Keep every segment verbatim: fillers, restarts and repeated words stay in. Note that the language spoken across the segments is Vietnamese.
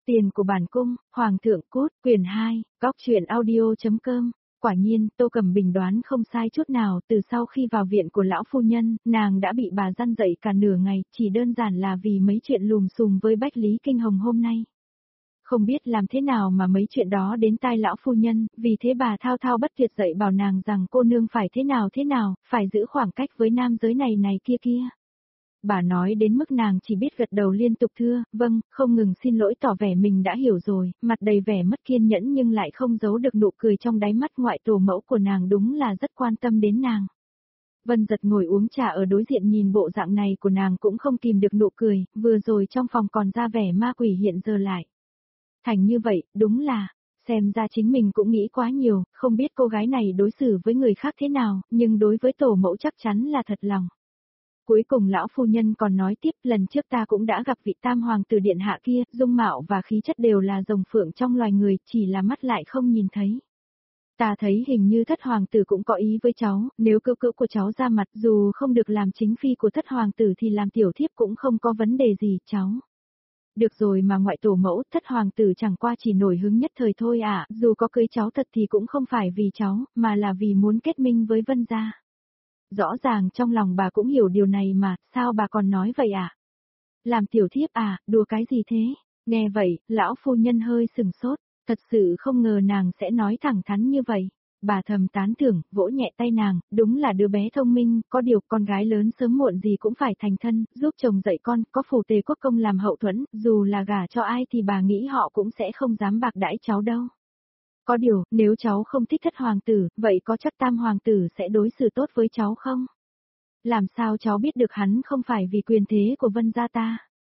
Tiền của bản cung, Hoàng thượng cút, quyền hai, góc truyện audio.com. Quả nhiên, Tô Cẩm Bình đoán không sai chút nào, từ sau khi vào viện của lão phu nhân, nàng đã bị bà răn dậy cả nửa ngày, chỉ đơn giản là vì mấy chuyện lùm xùm với Bách Lý Kinh Hồng hôm nay. Không biết làm thế nào mà mấy chuyện đó đến tai lão phu nhân, vì thế bà thao thao bất tuyệt dạy bảo nàng rằng cô nương phải thế nào thế nào, phải giữ khoảng cách với nam giới này này kia kia. Bà nói đến mức nàng chỉ biết gật đầu liên tục thưa, vâng, không ngừng xin lỗi tỏ vẻ mình đã hiểu rồi, mặt đầy vẻ mất kiên nhẫn nhưng lại không giấu được nụ cười trong đáy mắt. Ngoại tổ mẫu của nàng đúng là rất quan tâm đến nàng. Vân Giật ngồi uống trà ở đối diện nhìn bộ dạng này của nàng cũng không kìm được nụ cười, vừa rồi trong phòng còn ra vẻ ma quỷ hiện giờ lại. Thành như vậy, đúng là, xem ra chính mình cũng nghĩ quá nhiều, không biết cô gái này đối xử với người khác thế nào, nhưng đối với tổ mẫu chắc chắn là thật lòng. Cuối cùng lão phu nhân còn nói tiếp, lần trước ta cũng đã gặp vị tam hoàng tử điện hạ kia, dung mạo và khí chất đều là rồng phượng trong loài người, chỉ là mắt lại không nhìn thấy. Ta thấy hình như thất hoàng tử cũng có ý với cháu, nếu cữu cữu của cháu ra mặt dù không được làm chính phi của thất hoàng tử thì làm tiểu thiếp cũng không có vấn đề gì, cháu. Được rồi mà ngoại tổ mẫu, thất hoàng tử chẳng qua chỉ nổi hứng nhất thời thôi à, dù có cưới cháu thật thì cũng không phải vì cháu, mà là vì muốn kết minh với Vân gia. Rõ ràng trong lòng bà cũng hiểu điều này mà, sao bà còn nói vậy à? Làm tiểu thiếp à, đùa cái gì thế? Nghe vậy, lão phu nhân hơi sừng sốt, thật sự không ngờ nàng sẽ nói thẳng thắn như vậy. Bà thầm tán thưởng, vỗ nhẹ tay nàng, đúng là đứa bé thông minh, có điều con gái lớn sớm muộn gì cũng phải thành thân, giúp chồng dạy con, có phù tề quốc công làm hậu thuẫn, dù là gả cho ai thì bà nghĩ họ cũng sẽ không dám bạc đãi cháu đâu. Có điều, nếu cháu không thích thất hoàng tử, vậy có chắc tam hoàng tử sẽ đối xử tốt với cháu không? Làm sao cháu biết được hắn không phải vì quyền thế của Vân gia ta?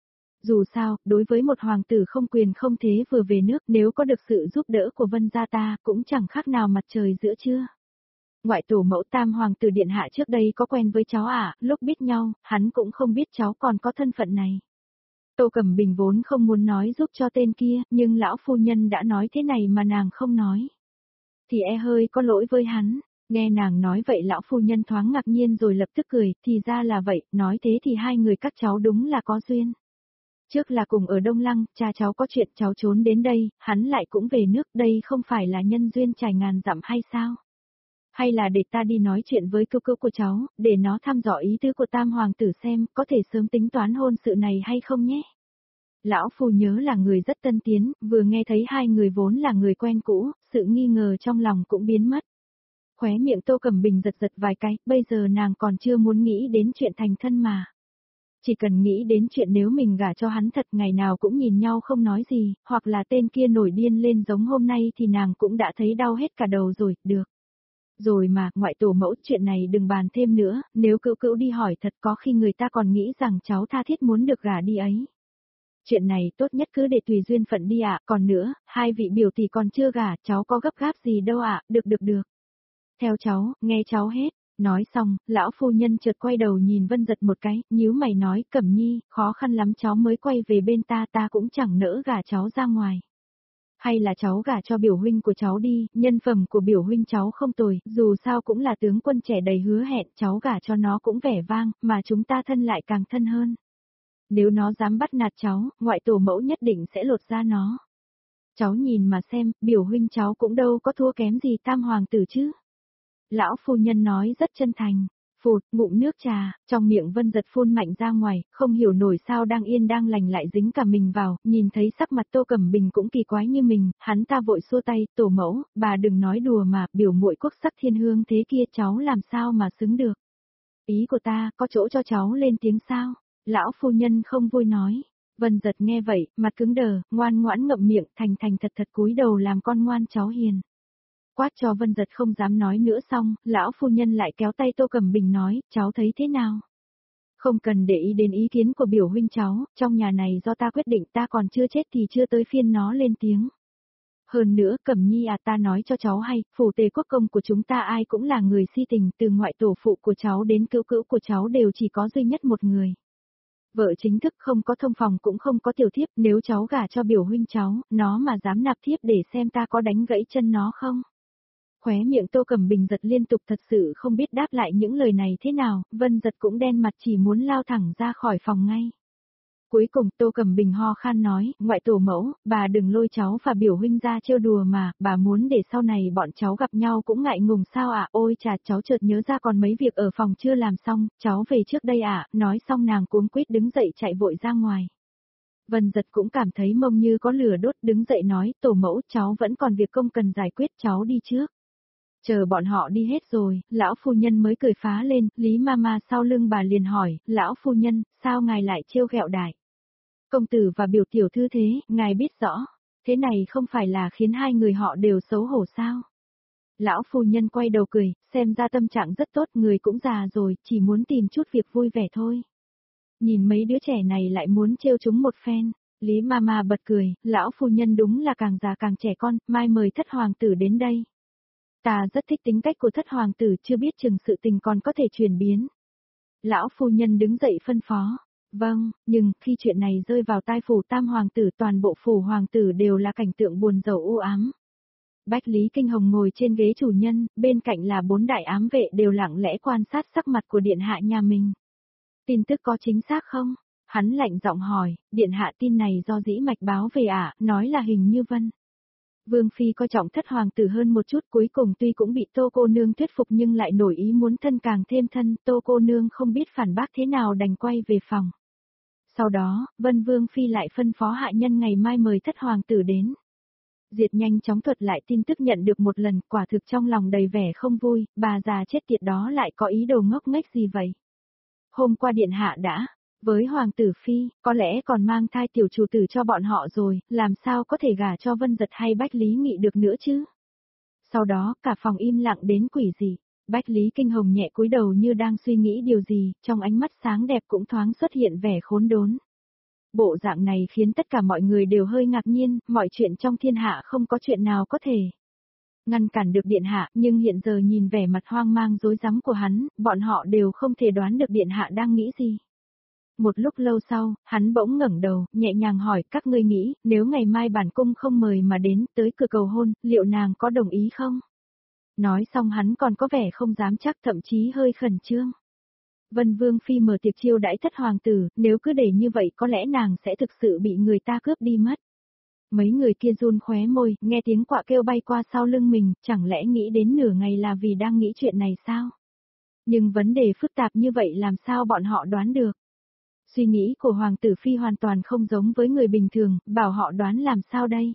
Dù sao, đối với một hoàng tử không quyền không thế vừa về nước, nếu có được sự giúp đỡ của Vân gia ta, cũng chẳng khác nào mặt trời giữa trưa. Ngoại tổ mẫu tam hoàng tử điện hạ trước đây có quen với cháu à, lúc biết nhau, hắn cũng không biết cháu còn có thân phận này. Tô Cẩm Bình vốn không muốn nói giúp cho tên kia, nhưng lão phu nhân đã nói thế này mà nàng không nói. Thì e hơi có lỗi với hắn, nghe nàng nói vậy lão phu nhân thoáng ngạc nhiên rồi lập tức cười, thì ra là vậy, nói thế thì hai người các cháu đúng là có duyên. Trước là cùng ở Đông Lăng, cha cháu có chuyện cháu trốn đến đây, hắn lại cũng về nước, đây không phải là nhân duyên trải ngàn dặm hay sao? Hay là để ta đi nói chuyện với cữu cữu của cháu, để nó thăm dò ý tứ của tam hoàng tử xem, có thể sớm tính toán hôn sự này hay không nhé? Lão phu nhớ là người rất tân tiến, vừa nghe thấy hai người vốn là người quen cũ, sự nghi ngờ trong lòng cũng biến mất. Khóe miệng Tô Cẩm Bình giật giật vài cái, bây giờ nàng còn chưa muốn nghĩ đến chuyện thành thân mà. Chỉ cần nghĩ đến chuyện nếu mình gả cho hắn thật ngày nào cũng nhìn nhau không nói gì, hoặc là tên kia nổi điên lên giống hôm nay thì nàng cũng đã thấy đau hết cả đầu rồi, được. Rồi mà, ngoại tổ mẫu, chuyện này đừng bàn thêm nữa, nếu cữu cữu đi hỏi thật có khi người ta còn nghĩ rằng cháu tha thiết muốn được gả đi ấy. Chuyện này tốt nhất cứ để tùy duyên phận đi ạ, còn nữa, hai vị biểu tỷ còn chưa gả, cháu có gấp gáp gì đâu ạ, được được được. Theo cháu, nghe cháu hết. Nói xong, lão phu nhân chợt quay đầu nhìn Vân Giật một cái, nhíu mày nói, Cẩm Nhi, khó khăn lắm cháu mới quay về bên ta, ta cũng chẳng nỡ gả cháu ra ngoài. Hay là cháu gả cho biểu huynh của cháu đi, nhân phẩm của biểu huynh cháu không tồi, dù sao cũng là tướng quân trẻ đầy hứa hẹn, cháu gả cho nó cũng vẻ vang, mà chúng ta thân lại càng thân hơn. Nếu nó dám bắt nạt cháu, ngoại tổ mẫu nhất định sẽ lột ra nó. Cháu nhìn mà xem, biểu huynh cháu cũng đâu có thua kém gì tam hoàng tử chứ. Lão phu nhân nói rất chân thành, phụt, ngụm nước trà, trong miệng Vân Giật phun mạnh ra ngoài, không hiểu nổi sao đang yên đang lành lại dính cả mình vào, nhìn thấy sắc mặt Tô Cẩm Bình cũng kỳ quái như mình, hắn ta vội xua tay, tổ mẫu, bà đừng nói đùa mà, biểu muội quốc sắc thiên hương thế kia cháu làm sao mà xứng được. Ý của ta, có chỗ cho cháu lên tiếng sao? Lão phu nhân không vui nói. Vân Giật nghe vậy, mặt cứng đờ, ngoan ngoãn ngậm miệng, thành thành thật thật cúi đầu làm con ngoan cháu hiền. Quát cho Vân Giật không dám nói nữa xong, lão phu nhân lại kéo tay Tô Cẩm Bình nói, cháu thấy thế nào? Không cần để ý đến ý kiến của biểu huynh cháu, trong nhà này do ta quyết định, ta còn chưa chết thì chưa tới phiên nó lên tiếng. Hơn nữa, Cẩm Nhi à, ta nói cho cháu hay, phủ tề quốc công của chúng ta ai cũng là người si tình, từ ngoại tổ phụ của cháu đến cữu cữu của cháu đều chỉ có duy nhất một người. Vợ chính thức không có thông phòng cũng không có tiểu thiếp, nếu cháu gả cho biểu huynh cháu, nó mà dám nạp thiếp để xem ta có đánh gãy chân nó không? Khóe miệng Tô Cẩm Bình giật liên tục, thật sự không biết đáp lại những lời này thế nào, Vân Giật cũng đen mặt chỉ muốn lao thẳng ra khỏi phòng ngay. Cuối cùng Tô Cẩm Bình ho khan nói, ngoại tổ mẫu, bà đừng lôi cháu và biểu huynh ra trêu đùa mà, bà muốn để sau này bọn cháu gặp nhau cũng ngại ngùng sao ạ, ôi chà cháu chợt nhớ ra còn mấy việc ở phòng chưa làm xong, cháu về trước đây ạ, nói xong nàng cuống quýt đứng dậy chạy vội ra ngoài. Vân Giật cũng cảm thấy mông như có lửa đốt đứng dậy nói, tổ mẫu cháu vẫn còn việc công cần giải quyết cháu đi trước. Chờ bọn họ đi hết rồi, lão phu nhân mới cười phá lên, Lý Mama sau lưng bà liền hỏi, lão phu nhân, sao ngài lại trêu ghẹo đại công tử và biểu tiểu thư thế, ngài biết rõ, thế này không phải là khiến hai người họ đều xấu hổ sao? Lão phu nhân quay đầu cười, xem ra tâm trạng rất tốt, người cũng già rồi, chỉ muốn tìm chút việc vui vẻ thôi. Nhìn mấy đứa trẻ này lại muốn trêu chúng một phen, Lý Mama bật cười, lão phu nhân đúng là càng già càng trẻ con, mai mời thất hoàng tử đến đây. Ta rất thích tính cách của thất hoàng tử, chưa biết chừng sự tình còn có thể chuyển biến. Lão phu nhân đứng dậy phân phó. Vâng, nhưng khi chuyện này rơi vào tai phủ tam hoàng tử, toàn bộ phủ hoàng tử đều là cảnh tượng buồn rầu u ám. Bách Lý Kinh Hồng ngồi trên ghế chủ nhân, bên cạnh là bốn đại ám vệ đều lặng lẽ quan sát sắc mặt của điện hạ nhà mình. Tin tức có chính xác không? Hắn lạnh giọng hỏi, điện hạ tin này do dĩ mạch báo về ạ, à, nói là Hình Như Vân. Vương Phi coi trọng thất hoàng tử hơn một chút, cuối cùng tuy cũng bị Tô cô nương thuyết phục nhưng lại nổi ý muốn thân càng thêm thân, Tô cô nương không biết phản bác thế nào đành quay về phòng. Sau đó, Vân Vương Phi lại phân phó hạ nhân ngày mai mời thất hoàng tử đến. Diệt nhanh chóng thuật lại tin tức nhận được một lần, quả thực trong lòng đầy vẻ không vui, bà già chết tiệt đó lại có ý đồ ngốc nghếch gì vậy? Hôm qua điện hạ đã, với hoàng tử Phi, có lẽ còn mang thai tiểu chủ tử cho bọn họ rồi, làm sao có thể gả cho Vân Giật hay Bách Lý Nghị được nữa chứ? Sau đó, cả phòng im lặng đến quỷ dị. Bách Lý Kinh Hồng nhẹ cúi đầu như đang suy nghĩ điều gì, trong ánh mắt sáng đẹp cũng thoáng xuất hiện vẻ khốn đốn. Bộ dạng này khiến tất cả mọi người đều hơi ngạc nhiên, mọi chuyện trong thiên hạ không có chuyện nào có thể ngăn cản được điện hạ, nhưng hiện giờ nhìn vẻ mặt hoang mang rối rắm của hắn, bọn họ đều không thể đoán được điện hạ đang nghĩ gì. Một lúc lâu sau, hắn bỗng ngẩng đầu, nhẹ nhàng hỏi các ngươi nghĩ, nếu ngày mai bản cung không mời mà đến tới cửa cầu hôn, liệu nàng có đồng ý không? Nói xong hắn còn có vẻ không dám chắc, thậm chí hơi khẩn trương. Vân Vương Phi mở tiệc chiêu đãi thất hoàng tử, nếu cứ để như vậy có lẽ nàng sẽ thực sự bị người ta cướp đi mất. Mấy người kia run khóe môi, nghe tiếng quạ kêu bay qua sau lưng mình, chẳng lẽ nghĩ đến nửa ngày là vì đang nghĩ chuyện này sao? Nhưng vấn đề phức tạp như vậy làm sao bọn họ đoán được? Suy nghĩ của Hoàng tử Phi hoàn toàn không giống với người bình thường, bảo họ đoán làm sao đây?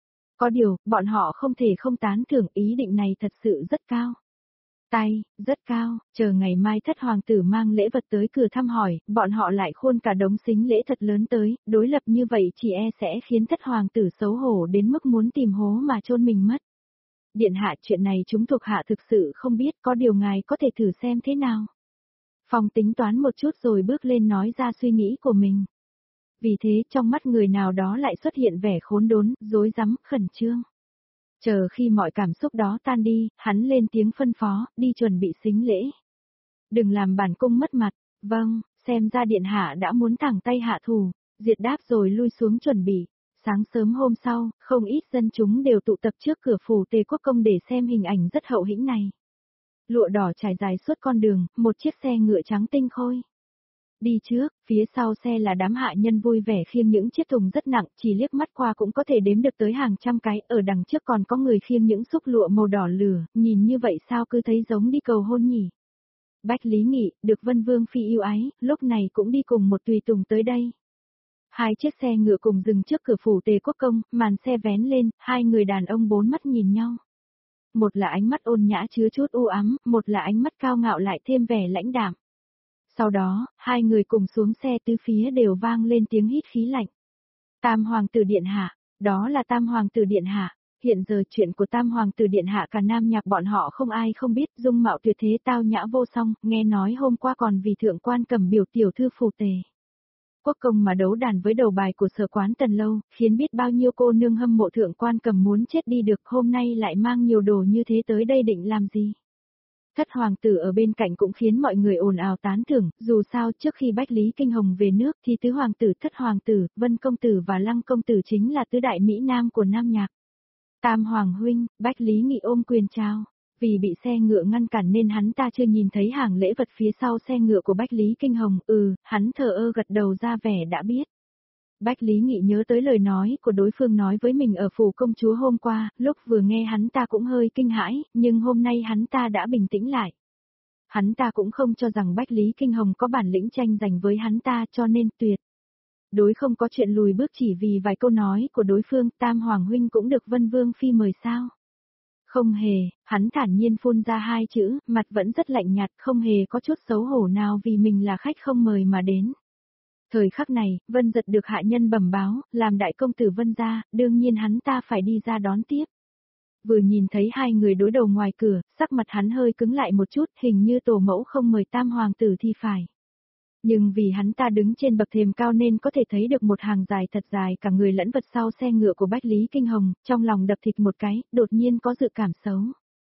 Có điều, bọn họ không thể không tán thưởng, ý định này thật sự rất cao. Tay, rất cao, chờ ngày mai thất hoàng tử mang lễ vật tới cửa thăm hỏi, bọn họ lại khuôn cả đống xính lễ thật lớn tới, đối lập như vậy chỉ e sẽ khiến thất hoàng tử xấu hổ đến mức muốn tìm hố mà chôn mình mất. Điện hạ, chuyện này chúng thuộc hạ thực sự không biết, có điều ngài có thể thử xem thế nào. Phong tính toán một chút rồi bước lên nói ra suy nghĩ của mình. Vì thế trong mắt người nào đó lại xuất hiện vẻ khốn đốn, rối rắm, khẩn trương. Chờ khi mọi cảm xúc đó tan đi, hắn lên tiếng phân phó, đi chuẩn bị xính lễ. Đừng làm bản cung mất mặt, vâng, xem ra điện hạ đã muốn thẳng tay hạ thủ, Diệt đáp rồi lui xuống chuẩn bị. Sáng sớm hôm sau, không ít dân chúng đều tụ tập trước cửa phủ Tề Quốc Công để xem hình ảnh rất hậu hĩnh này. Lụa đỏ trải dài suốt con đường, một chiếc xe ngựa trắng tinh khôi. Đi trước, phía sau xe là đám hạ nhân vui vẻ khiêng những chiếc thùng rất nặng, chỉ liếc mắt qua cũng có thể đếm được tới hàng trăm cái, ở đằng trước còn có người khiêng những xúc lụa màu đỏ lửa, nhìn như vậy sao cứ thấy giống đi cầu hôn nhỉ. Bách Lý Nghị, được Vân Vương Phi yêu ái, lúc này cũng đi cùng một tùy tùng tới đây. Hai chiếc xe ngựa cùng dừng trước cửa phủ Tề Quốc Công, màn xe vén lên, hai người đàn ông bốn mắt nhìn nhau. Một là ánh mắt ôn nhã chứa chút u ám, một là ánh mắt cao ngạo lại thêm vẻ lãnh đạm. Sau đó, hai người cùng xuống xe, tứ phía đều vang lên tiếng hít khí lạnh. Tam Hoàng tử Điện Hạ, đó là Tam Hoàng tử Điện Hạ. Hiện giờ chuyện của Tam Hoàng tử Điện Hạ cả Nam Nhạc bọn họ không ai không biết, dung mạo tuyệt thế tao nhã vô song, nghe nói hôm qua còn vì thượng quan cầm biểu tiểu thư phủ Tề Quốc Công mà đấu đàn với đầu bài của sở quán Tần Lâu, khiến biết bao nhiêu cô nương hâm mộ thượng quan cầm muốn chết đi được, hôm nay lại mang nhiều đồ như thế tới đây định làm gì. Thất hoàng tử ở bên cạnh cũng khiến mọi người ồn ào tán thưởng, dù sao trước khi Bách Lý Kinh Hồng về nước thì tứ hoàng tử, thất hoàng tử, Vân công tử và Lăng công tử chính là tứ đại Mỹ Nam của Nam Nhạc. Tam hoàng huynh, Bách Lý Nghị ôm quyền chào. Vì bị xe ngựa ngăn cản nên hắn ta chưa nhìn thấy hàng lễ vật phía sau xe ngựa của Bách Lý Kinh Hồng, ừ, hắn thờ ơ gật đầu ra vẻ đã biết. Bách Lý Nghị nhớ tới lời nói của đối phương nói với mình ở phủ công chúa hôm qua, lúc vừa nghe hắn ta cũng hơi kinh hãi, nhưng hôm nay hắn ta đã bình tĩnh lại. Hắn ta cũng không cho rằng Bách Lý Kinh Hồng có bản lĩnh tranh giành với hắn ta cho nên tuyệt. Đối không có chuyện lùi bước chỉ vì vài câu nói của đối phương, Tam Hoàng huynh cũng được Vân Vương Phi mời sao. Không hề, hắn thản nhiên phun ra hai chữ, mặt vẫn rất lạnh nhạt, không hề có chút xấu hổ nào vì mình là khách không mời mà đến. Thời khắc này, Vân Giật được hạ nhân bẩm báo, làm đại công tử Vân gia, đương nhiên hắn ta phải đi ra đón tiếp. Vừa nhìn thấy hai người đối đầu ngoài cửa, sắc mặt hắn hơi cứng lại một chút, hình như tổ mẫu không mời Tam Hoàng tử thì phải. Nhưng vì hắn ta đứng trên bậc thềm cao nên có thể thấy được một hàng dài thật dài cả người lẫn vật sau xe ngựa của Bách Lý Kinh Hồng, trong lòng đập thịt một cái, đột nhiên có dự cảm xấu.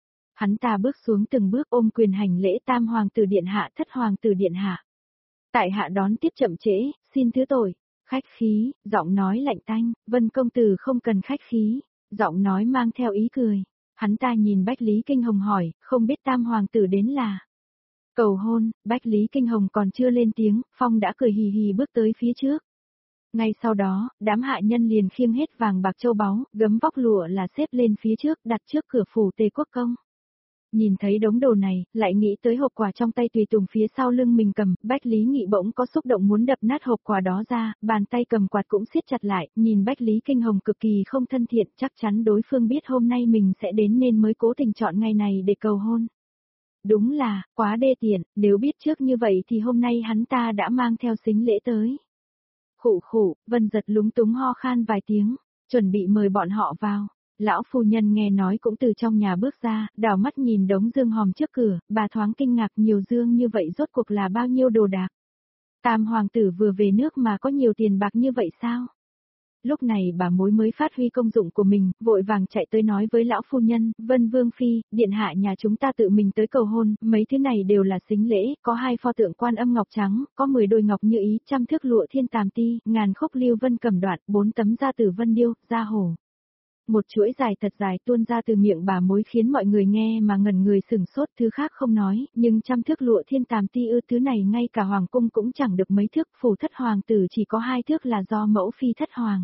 Hắn ta bước xuống từng bước ôm quyền hành lễ Tam Hoàng tử điện hạ, Thất Hoàng tử điện hạ. Tại hạ đón tiếp chậm trễ, xin thứ tội. Khách khí, giọng nói lạnh tanh, Vân công tử không cần khách khí, giọng nói mang theo ý cười. Hắn ta nhìn Bách Lý Kinh Hồng hỏi, không biết Tam Hoàng tử đến là... Cầu hôn, Bách Lý Kinh Hồng còn chưa lên tiếng, Phong đã cười hì hì bước tới phía trước. Ngay sau đó, đám hạ nhân liền khiêng hết vàng bạc châu báu, gấm vóc lụa là xếp lên phía trước, đặt trước cửa phủ Tề Quốc Công. Nhìn thấy đống đồ này, lại nghĩ tới hộp quà trong tay tùy tùng phía sau lưng mình cầm, Bách Lý Nghị bỗng có xúc động muốn đập nát hộp quà đó ra, bàn tay cầm quạt cũng siết chặt lại, nhìn Bách Lý Kinh Hồng cực kỳ không thân thiện, chắc chắn đối phương biết hôm nay mình sẽ đến nên mới cố tình chọn ngày này để cầu hôn. Đúng là, quá đê tiện, nếu biết trước như vậy thì hôm nay hắn ta đã mang theo sính lễ tới. Khụ khụ, Vân Giật lúng túng ho khan vài tiếng, chuẩn bị mời bọn họ vào. Lão phu nhân nghe nói cũng từ trong nhà bước ra, đảo mắt nhìn đống dương hòm trước cửa, bà thoáng kinh ngạc nhiều dương như vậy rốt cuộc là bao nhiêu đồ đạc. Tam hoàng tử vừa về nước mà có nhiều tiền bạc như vậy sao? Lúc này bà mối mới phát huy công dụng của mình, vội vàng chạy tới nói với lão phu nhân, Vân Vương Phi, điện hạ nhà chúng ta tự mình tới cầu hôn, mấy thứ này đều là sính lễ, có hai pho tượng Quan Âm ngọc trắng, có mười đôi ngọc như ý, trăm thước lụa thiên tàm ti, ngàn khúc lưu vân cẩm đoạn, bốn tấm da tử vân điêu, da hổ. Một chuỗi dài thật dài tuôn ra từ miệng bà mối khiến mọi người nghe mà ngẩn người sửng sốt, thứ khác không nói, nhưng trăm thước lụa thiên tàm ti ư, thứ này ngay cả hoàng cung cũng chẳng được mấy thước, phủ thất hoàng tử chỉ có hai thước là do mẫu phi thất hoàng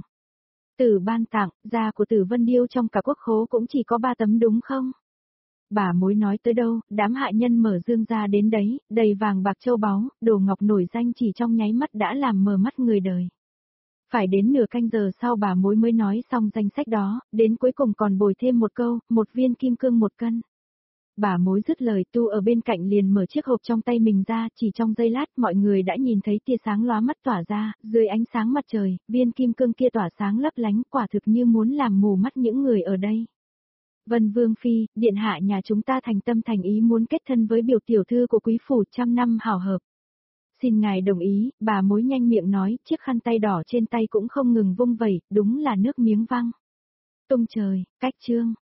tử ban tặng, da của tử vân điêu trong cả quốc khố cũng chỉ có ba tấm đúng không? Bà mối nói tới đâu, đám hạ nhân mở dương ra đến đấy, đầy vàng bạc châu báu, đồ ngọc nổi danh chỉ trong nháy mắt đã làm mờ mắt người đời. Phải đến nửa canh giờ sau bà mối mới nói xong danh sách đó, đến cuối cùng còn bồi thêm một câu, một viên kim cương một cân. Bà mối dứt lời, Tu ở bên cạnh liền mở chiếc hộp trong tay mình ra, chỉ trong giây lát mọi người đã nhìn thấy tia sáng lóa mắt tỏa ra, dưới ánh sáng mặt trời, viên kim cương kia tỏa sáng lấp lánh, quả thực như muốn làm mù mắt những người ở đây. Vân Vương Phi, điện hạ nhà chúng ta thành tâm thành ý muốn kết thân với biểu tiểu thư của quý phủ trăm năm hảo hợp. Xin ngài đồng ý, bà mối nhanh miệng nói, chiếc khăn tay đỏ trên tay cũng không ngừng vung vẩy, đúng là nước miếng văng. Tung trời, cách chương.